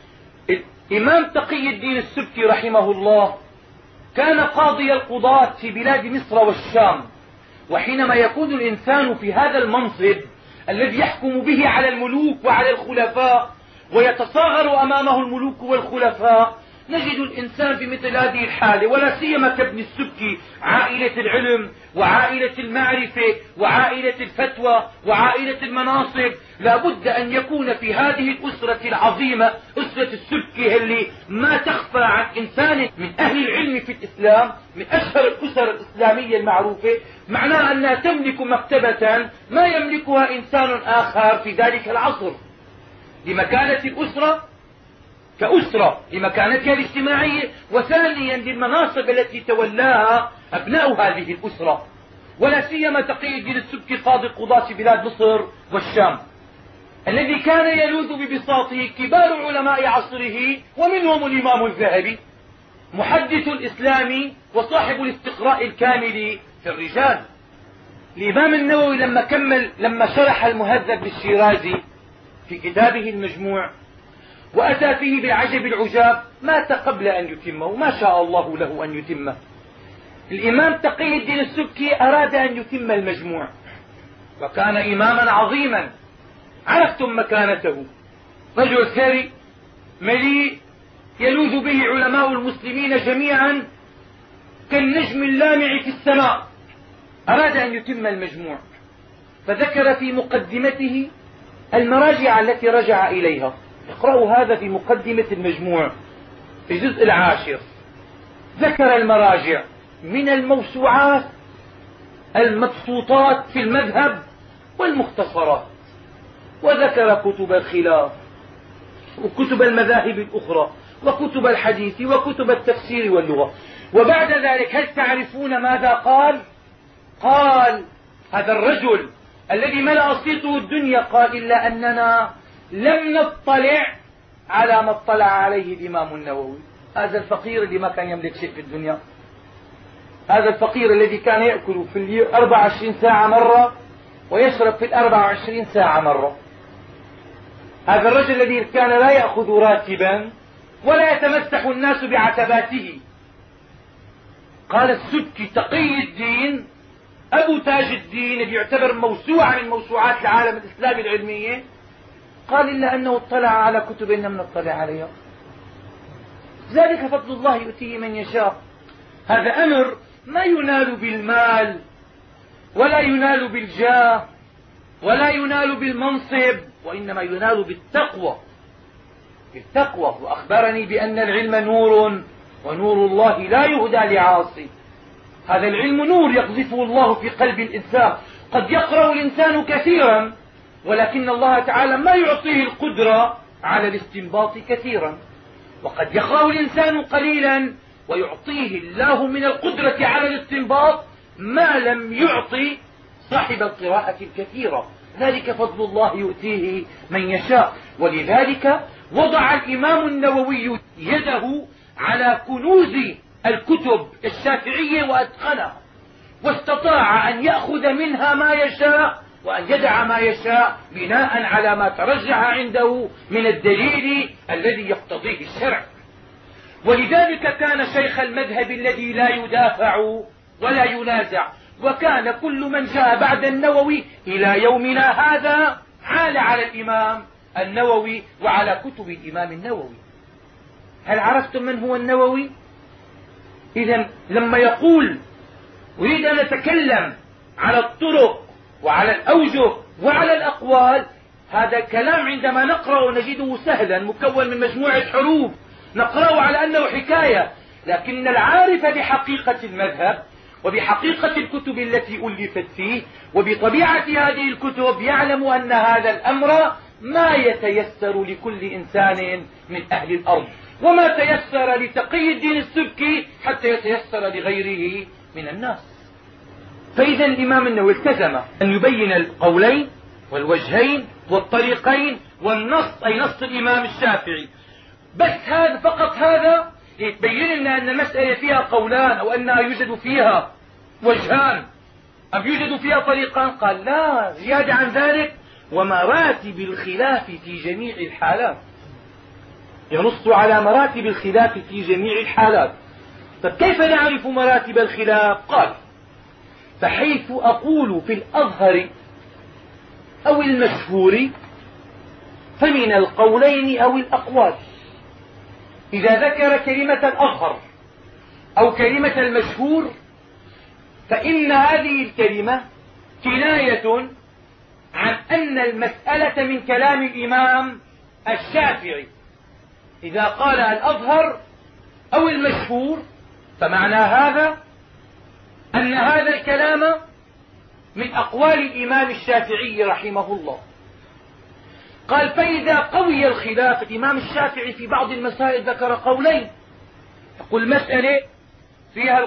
الإمام تقي الدين السبكي رحمه الله كان قاضي القضاة في بلاد مصر والشام، وحينما يكون الإنسان في هذا المنصب الذي يحكم به على الملوك وعلى الخلفاء ويتصاغر أمامه الملوك والخلفاء، نجد الإنسان في مثل هذه الحالة، ولا سيما كابن السبكي، عائلة العلم وعائلة المعرفة وعائلة الفتوى وعائلة المناصب، لا بد أن يكون في هذه الأسرة العظيمة، أسرة السبكي اللي ما تخفى عن إنسان من أهل العلم في الإسلام، من أشهر الأسر الإسلامية المعروفة، معناها أنها تملك مكتبة ما يملكها إنسان آخر في ذلك العصر، لمكانة الأسرة كأسرة، لمكانتها الاجتماعية، وثانيا للمناصب التي تولاها أبناء هذه الأسرة. ولا سيما تقي الدين السبكي قاضي قضاة بلاد مصر والشام، الذي كان يلوذ ببساطه كبار علماء عصره، ومنهم الإمام الذهبي محدث الإسلام وصاحب الاستقراء الكامل في الرجال. الإمام النووي لما شرح المهذب للشيرازي في كتابه المجموع وأتى فيه بالعجب العجاب، مات قبل أن يتمه، ما شاء الله له أن يتمه. الإمام تقي الدين السبكي أراد أن يتم المجموع، وكان إماما عظيما، عرفتم مكانته، رجل ثري مليء يلوذ به علماء المسلمين جميعا كالنجم اللامع في السماء. أراد أن يتم المجموع، فذكر في مقدمته المراجع التي رجع إليها. اقرأوا هذا في مقدمة المجموع في الجزء 10. ذكر المراجع من الموسوعات المبسوطات في المذهب والمختصرات، وذكر كتب الخلاف وكتب المذاهب الأخرى وكتب الحديث وكتب التفسير واللغة. وبعد ذلك هل تعرفون ماذا قال؟ قال هذا الرجل الذي ملأ صيته الدنيا قال: إلا أننا لم نطلع على ما اطلع عليه الإمام النووي. هذا الفقير اللي ما كان يملك شيء في الدنيا، هذا الفقير الذي كان يأكل في 24 ساعة مرة ويشرب في 24 ساعة مرة، هذا الرجل الذي كان لا يأخذ راتبا ولا يتمسح الناس بعتباته. قال السبكي تقي الدين أبو تاج الدين اللي يعتبر موسوعة من موسوعات العالم الإسلامي العلمية، قال: إلا أنه اطلع على كتب لم نطلع عليها. ذلك فضل الله يؤتيه من يشاء. هذا أمر ما ينال بالمال ولا ينال بالجاه ولا ينال بالمنصب، وإنما ينال بالتقوى. وأخبرني بأن العلم نور ونور الله لا يهدى لعاصي. هذا العلم نور يقذفه الله في قلب الإنسان. قد يقرأ الإنسان كثيرا ولكن الله تعالى ما يعطيه القدرة على الاستنباط كثيرا، وقد يقرأ الإنسان قليلا ويعطيه الله من القدرة على الاستنباط ما لم يعطي صاحب القراءة الكثيرة. ذلك فضل الله يؤتيه من يشاء. ولذلك وضع الإمام النووي يده على كنوز الكتب الشافعية وأتقنها، واستطاع أن يأخذ منها ما يشاء وأن يدع ما يشاء بناء على ما ترجح عنده من الدليل الذي يقتضيه الشرع. ولذلك كان شيخ المذهب الذي لا يدافع ولا ينازع، وكان كل من جاء بعد النووي إلى يومنا هذا عال على الإمام النووي وعلى كتب الإمام النووي. هل عرفتم من هو النووي؟ إذن لما يقول أريد أن أتكلم على الطرق وعلى الأوجه وعلى الأقوال، هذا الكلام عندما نقرأ نجده سهلا مكون من مجموعة حروف نقرأه على أنه حكاية، لكن العارف بحقيقة المذهب وبحقيقة الكتب التي ألفت فيه وبطبيعة هذه الكتب يعلم أن هذا الأمر ما يتيسر لكل إنسان من أهل الأرض، وما تيسر لتقي الدين السبكي حتى يتيسر لغيره من الناس. فإذا الإمام النووي التزم أن يبين القولين والوجهين والطريقين والنص، أي نص الإمام الشافعي. بس هذا فقط، هذا يتبين لنا أن المسألة فيها قولان أو أنها يوجد فيها وجهان أم يوجد فيها طريقان. قال لا، زيادة عن ذلك ومراتب الخلاف في جميع الحالات. ينص على مراتب الخلاف في جميع الحالات. طيب كيف نعرف مراتب الخلاف؟ قال: فحيث أقول في الأظهر أو المشهور فمن القولين أو الأقوال. إذا ذكر كلمة الأظهر أو كلمة المشهور فإن هذه الكلمة كناية عن أن المسألة من كلام الإمام الشافعي. إذا قال الأظهر أو المشهور فمعنى هذا أن هذا الكلام من أقوال الإمام الشافعي رحمه الله. قال: فإذا قوي الخلاف، الإمام الشافعي في بعض المسائل ذكر قولين، يقول مسألة فيها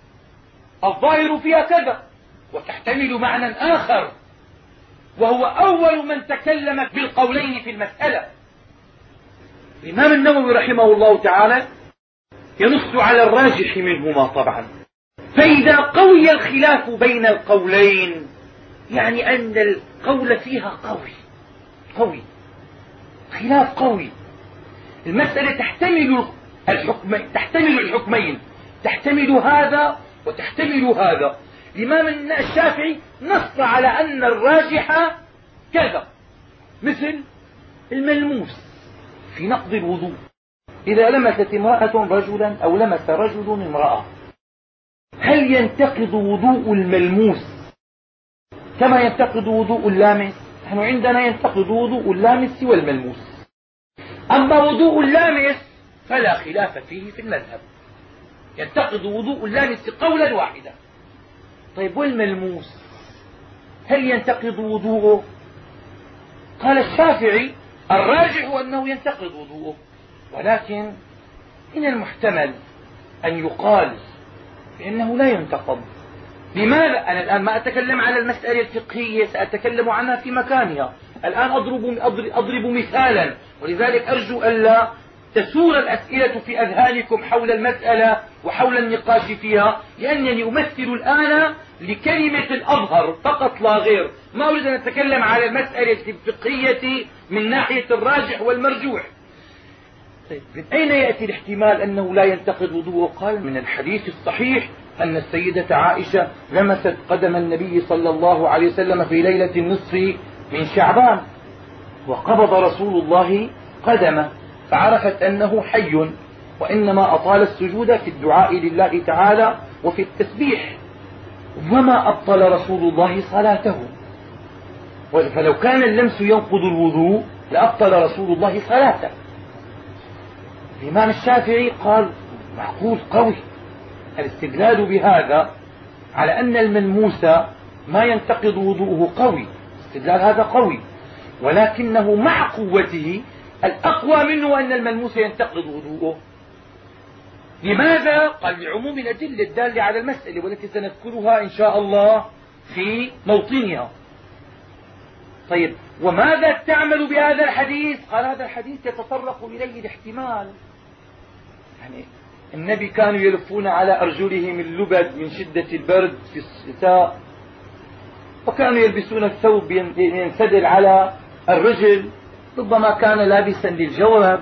الظاهر فيها كذا وتحتمل معنى آخر، وهو أول من تكلم بالقولين في المسألة. الإمام النووي رحمه الله تعالى ينص على الراجح منهما طبعا. فإذا قوي الخلاف بين القولين يعني أن القول فيها قوي، خلاف قوي، المسألة تحتمل الحكمين، تحتمل هذا وتحتمل هذا. الإمام الشافعي نص على أن الراجح كذا، مثل الملموس في نقض الوضوء. إذا لمست امرأة رجلا أو لمس رجل امرأة، هل ينتقض وضوء الملموس كما ينتقض وضوء اللامس؟ نحن عندنا ينتقض وضوء اللامس والملموس. أما وضوء اللامس فلا خلاف فيه في المذهب، ينتقض وضوء اللامس قولا واحدا. طيب والملموس هل ينتقض وضوءه؟ قال الشافعي الراجح أنه ينتقض وضوءه، ولكن من المحتمل أن يقال بأنه لا ينتقض. لماذا؟ أنا الآن ما أتكلم على المسألة الفقهية، سأتكلم عنها في مكانها. الآن أضرب مثالا، ولذلك أرجو ألا تسور الأسئلة في أذهانكم حول المسألة وحول النقاش فيها، لأنني أمثل الآن لكلمة الأظهر فقط لا غير، ما أريد أن أتكلم على المسألة الفقهية من ناحية الراجح والمرجوح. طيب من أين يأتي الاحتمال أنه لا ينتقض وضوءه؟ قال من الحديث الصحيح أن السيدة عائشة لمست قدم النبي صلى الله عليه وسلم في ليلة النصف من شعبان، وقبض رسول الله قدمه فعرفت أنه حي، وإنما أطال السجود في الدعاء لله تعالى وفي التسبيح، وما أبطل رسول الله صلاته. فلو كان اللمس ينقض الوضوء لأبطل رسول الله صلاته. الإمام الشافعي قال معقول قوي الاستدلال بهذا على أن الملموس ما ينتقض وضوءه قوي، استدلال هذا قوي، ولكنه مع قوته الأقوى منه أن الملموس ينتقض وضوءه. لماذا؟ قال لعموم الأدلة الدالة على المسألة والتي سنذكرها إن شاء الله في موطنها. طيب وماذا تعمل بهذا الحديث؟ قال هذا الحديث يتطرق إليه الاحتمال، يعني النبي كانوا يلفون على أرجلهم اللبد من شدة البرد في الشتاء، وكانوا يلبسون الثوب ينسدل على الرجل، ربما كان لابسا للجورب،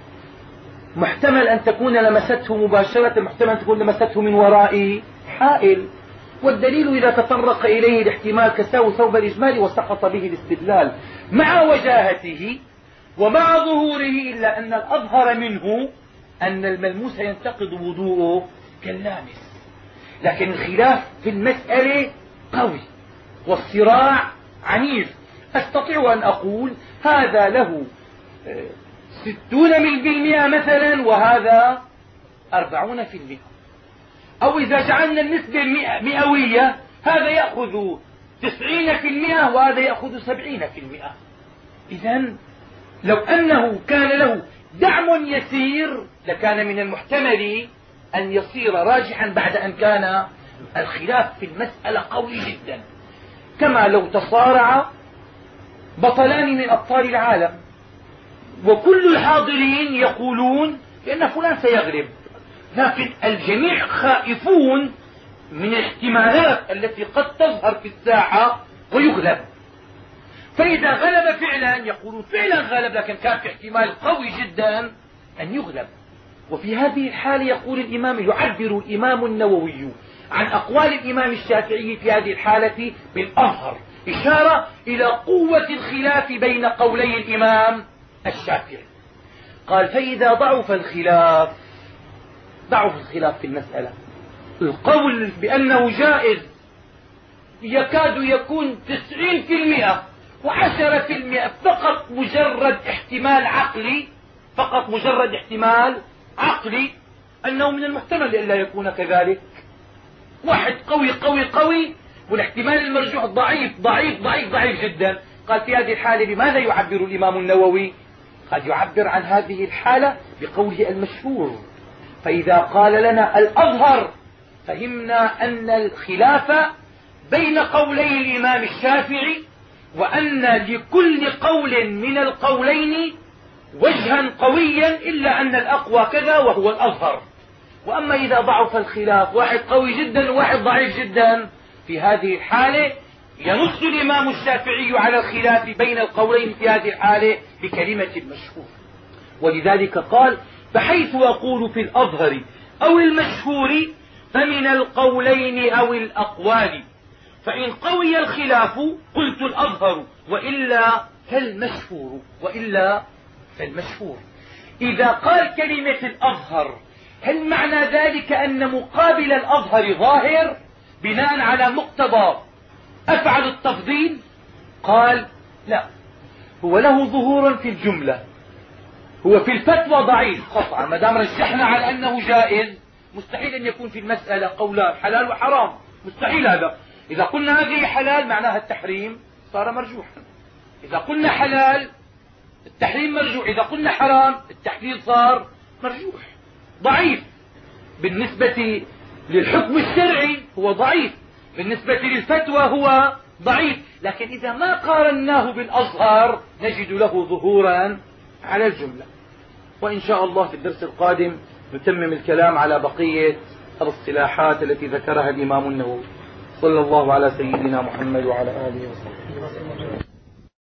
محتمل أن تكون لمسته مباشرة، محتمل أن تكون لمسته من وراء حائل، والدليل إذا تطرق إليه الاحتمال كساو ثوب الإجمال وسقط به الاستدلال مع وجاهته ومع ظهوره، إلا أن الأظهر منه أن الملموس ينتقض وضوءه كاللامس. لكن الخلاف في المسألة قوي والصراع عنيف. أستطيع أن أقول هذا له 60% مثلا وهذا 40%، أو إذا جعلنا النسبة مئوية هذا يأخذ 90% وهذا يأخذ 70%. إذن لو أنه كان له دعم يسير لكان من المحتمل أن يصير راجحا بعد أن كان الخلاف في المسألة قوي جدا، كما لو تصارع بطلان من أبطال العالم وكل الحاضرين يقولون بأن فلان سيغلب، لكن الجميع خائفون من الاحتمالات التي قد تظهر في الساحة ويغلب. فإذا غلب فعلا يقولون فعلا غلب، لكن كان في احتمال قوي جدا أن يغلب. وفي هذه الحالة يقول يعبر الإمام النووي عن أقوال الإمام الشافعي في هذه الحالة بالأظهر، إشارة إلى قوة الخلاف بين قولي الإمام الشافعي. قال فإذا ضعف الخلاف في المسألة، القول بأنه جائز يكاد يكون 90% و10% فقط مجرد احتمال عقلي أنه من المحتمل أن لا يكون كذلك. واحد قوي قوي قوي والاحتمال المرجوح ضعيف ضعيف ضعيف ضعيف جدا. قال في هذه الحالة بماذا يعبر الإمام النووي؟ قد يعبر عن هذه الحالة بقوله المشهور. فإذا قال لنا الأظهر فهمنا أن الخلاف بين قولي الإمام الشافعي، وأن لكل قول من القولين وجها قويا إلا أن الأقوى كذا وهو الأظهر. وأما إذا ضعف الخلاف، واحد قوي جدا وواحد ضعيف جدا، في هذه الحالة ينص الإمام الشافعي على الخلاف بين القولين في هذه الحالة بكلمة المشهور. ولذلك قال فحيث أقول في الأظهر أو المشهور فمن القولين أو الأقوال، فإن قوي الخلاف قلت الأظهر وإلا فالمشهور. إذا قال كلمة الأظهر هل معنى ذلك أن مقابل الأظهر ظاهر بناء على مقتضى أفعل التفضيل؟ قال لا، هو له ظهور في الجملة، هو في الفتوى ضعيف قطعا. ما دام رجحنا على أنه جائز، مستحيل أن يكون في المسألة قولان حلال وحرام، مستحيل هذا. إذا قلنا هذه حلال معناها التحريم صار مرجوحا، إذا قلنا حلال التحريم مرجوح، إذا قلنا حرام التحليل صار مرجوح. ضعيف بالنسبة للحكم الشرعي، هو ضعيف بالنسبة للفتوى، هو ضعيف. لكن إذا ما قارناه بالأظهر نجد له ظهورا على الجملة. وإن شاء الله في الدرس القادم نتمم الكلام على بقية الاصطلاحات التي ذكرها الإمام النووي. صلى الله على سيدنا محمد وعلى آله وصحبه وسلم.